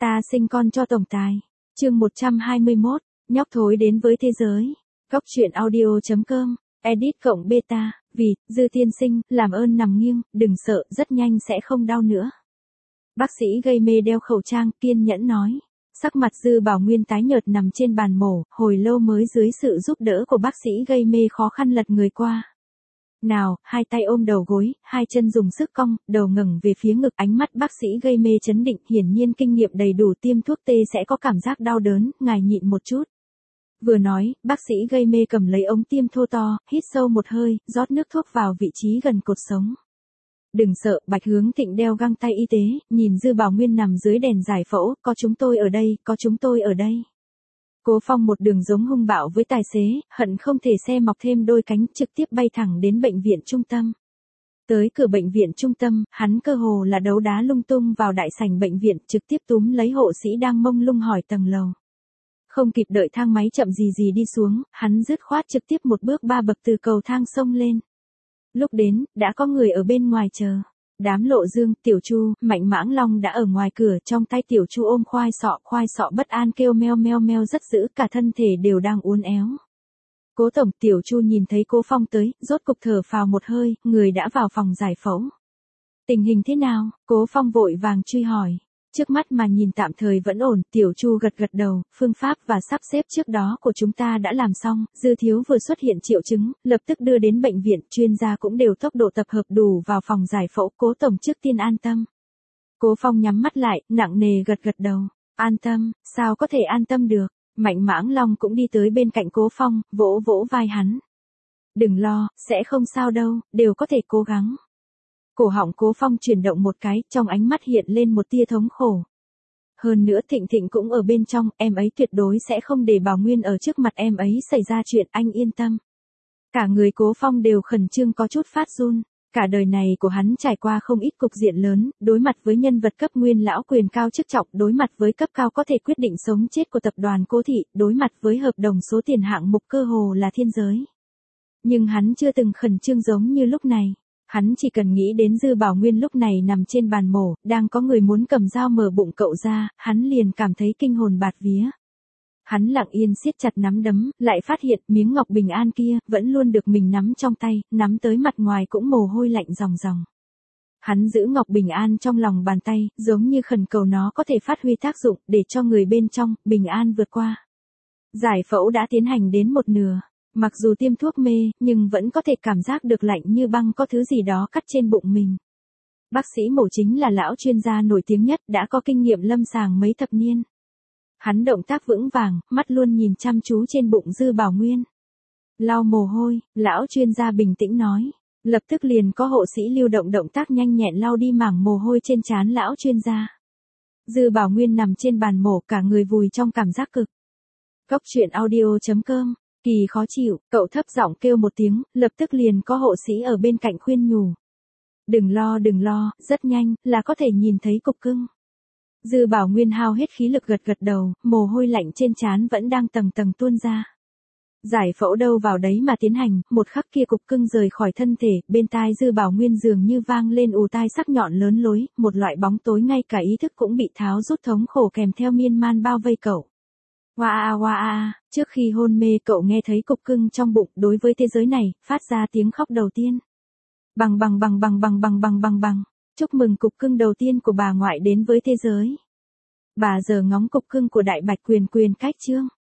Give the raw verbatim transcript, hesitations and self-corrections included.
Ta sinh con cho tổng tài. Chương một trăm hai mươi mốt, nhóc thối đến với thế giới. Góc truyện audio chấm com, edit cộng beta, vì, Dư tiên sinh, làm ơn nằm nghiêng, đừng sợ, rất nhanh sẽ không đau nữa. Bác sĩ gây mê đeo khẩu trang, kiên nhẫn nói. Sắc mặt Dư Bảo Nguyên tái nhợt nằm trên bàn mổ, hồi lâu mới dưới sự giúp đỡ của bác sĩ gây mê khó khăn lật người qua. Nào, hai tay ôm đầu gối, hai chân dùng sức cong, đầu ngẩng về phía ngực, ánh mắt bác sĩ gây mê chấn định, hiển nhiên kinh nghiệm đầy đủ, tiêm thuốc tê sẽ có cảm giác đau đớn, ngài nhịn một chút. Vừa nói, bác sĩ gây mê cầm lấy ống tiêm thô to, hít sâu một hơi, rót nước thuốc vào vị trí gần cột sống. Đừng sợ, Bạch Hướng Thịnh đeo găng tay y tế, nhìn Dư Bảo Nguyên nằm dưới đèn giải phẫu, có chúng tôi ở đây, có chúng tôi ở đây. Cố Phong một đường giống hung bạo với tài xế, hận không thể xe mọc thêm đôi cánh, trực tiếp bay thẳng đến bệnh viện trung tâm. Tới cửa bệnh viện trung tâm, hắn cơ hồ là đấu đá lung tung vào đại sảnh bệnh viện, trực tiếp túm lấy hộ sĩ đang mông lung hỏi tầng lầu. Không kịp đợi thang máy chậm gì gì đi xuống, hắn dứt khoát trực tiếp một bước ba bậc từ cầu thang xông lên. Lúc đến, đã có người ở bên ngoài chờ. Đám Lộ Dương, Tiểu Chu, Mạnh Mãng Long đã ở ngoài cửa, trong tay Tiểu Chu ôm khoai sọ, khoai sọ bất an kêu meo meo meo rất dữ, cả thân thể đều đang uốn éo. Cố tổng, Tiểu Chu nhìn thấy Cố Phong tới, rốt cục thở phào một hơi, người đã vào phòng giải phẫu. Tình hình thế nào? Cố Phong vội vàng truy hỏi. Trước mắt mà nhìn tạm thời vẫn ổn, Tiểu Chu gật gật đầu, phương pháp và sắp xếp trước đó của chúng ta đã làm xong, Dư thiếu vừa xuất hiện triệu chứng, lập tức đưa đến bệnh viện, chuyên gia cũng đều tốc độ tập hợp đủ vào phòng giải phẫu, Cố tổng trước tiên an tâm. Cố Phong nhắm mắt lại, nặng nề gật gật đầu, an tâm, sao có thể an tâm được, Mạnh Mãng Long cũng đi tới bên cạnh Cố Phong, vỗ vỗ vai hắn. Đừng lo, sẽ không sao đâu, đều có thể cố gắng. Cổ họng Cố Phong chuyển động một cái, trong ánh mắt hiện lên một tia thống khổ. Hơn nữa Thịnh Thịnh cũng ở bên trong, em ấy tuyệt đối sẽ không để Bảo Nguyên ở trước mặt em ấy xảy ra chuyện, anh yên tâm. Cả người Cố Phong đều khẩn trương có chút phát run. Cả đời này của hắn trải qua không ít cục diện lớn, đối mặt với nhân vật cấp nguyên lão quyền cao chức trọng, đối mặt với cấp cao có thể quyết định sống chết của tập đoàn Cố Thị, đối mặt với hợp đồng số tiền hạng mục cơ hồ là thiên giới. Nhưng hắn chưa từng khẩn trương giống như lúc này. Hắn chỉ cần nghĩ đến Dư Bảo Nguyên lúc này nằm trên bàn mổ, đang có người muốn cầm dao mở bụng cậu ra, hắn liền cảm thấy kinh hồn bạt vía. Hắn lặng yên siết chặt nắm đấm, lại phát hiện miếng ngọc bình an kia, vẫn luôn được mình nắm trong tay, nắm tới mặt ngoài cũng mồ hôi lạnh ròng ròng. Hắn giữ ngọc bình an trong lòng bàn tay, giống như khẩn cầu nó có thể phát huy tác dụng, để cho người bên trong, bình an vượt qua. Giải phẫu đã tiến hành đến một nửa. Mặc dù tiêm thuốc mê, nhưng vẫn có thể cảm giác được lạnh như băng có thứ gì đó cắt trên bụng mình. Bác sĩ mổ chính là lão chuyên gia nổi tiếng nhất, đã có kinh nghiệm lâm sàng mấy thập niên. Hắn động tác vững vàng, mắt luôn nhìn chăm chú trên bụng Dư Bảo Nguyên. Lau mồ hôi, lão chuyên gia bình tĩnh nói. Lập tức liền có hộ sĩ lưu động động tác nhanh nhẹn lau đi mảng mồ hôi trên trán lão chuyên gia. Dư Bảo Nguyên nằm trên bàn mổ, cả người vùi trong cảm giác cực. Góc truyện audio chấm com. Kỳ khó chịu, cậu thấp giọng kêu một tiếng, lập tức liền có hộ sĩ ở bên cạnh khuyên nhủ. Đừng lo đừng lo, rất nhanh, là có thể nhìn thấy cục cưng. Dư Bảo Nguyên hao hết khí lực gật gật đầu, mồ hôi lạnh trên trán vẫn đang tầng tầng tuôn ra. Giải phẫu đâu vào đấy mà tiến hành, một khắc kia cục cưng rời khỏi thân thể, bên tai Dư Bảo Nguyên dường như vang lên ù tai sắc nhọn lớn lối, một loại bóng tối ngay cả ý thức cũng bị tháo rút thống khổ kèm theo miên man bao vây cậu. Hoa a hoa a, trước khi hôn mê cậu nghe thấy cục cưng trong bụng, đối với thế giới này, phát ra tiếng khóc đầu tiên. Bằng bằng bằng bằng bằng bằng bằng bằng bằng, chúc mừng cục cưng đầu tiên của bà ngoại đến với thế giới. Bà giờ ngóng cục cưng của Đại Bạch Quyền Quyền Cách Trương.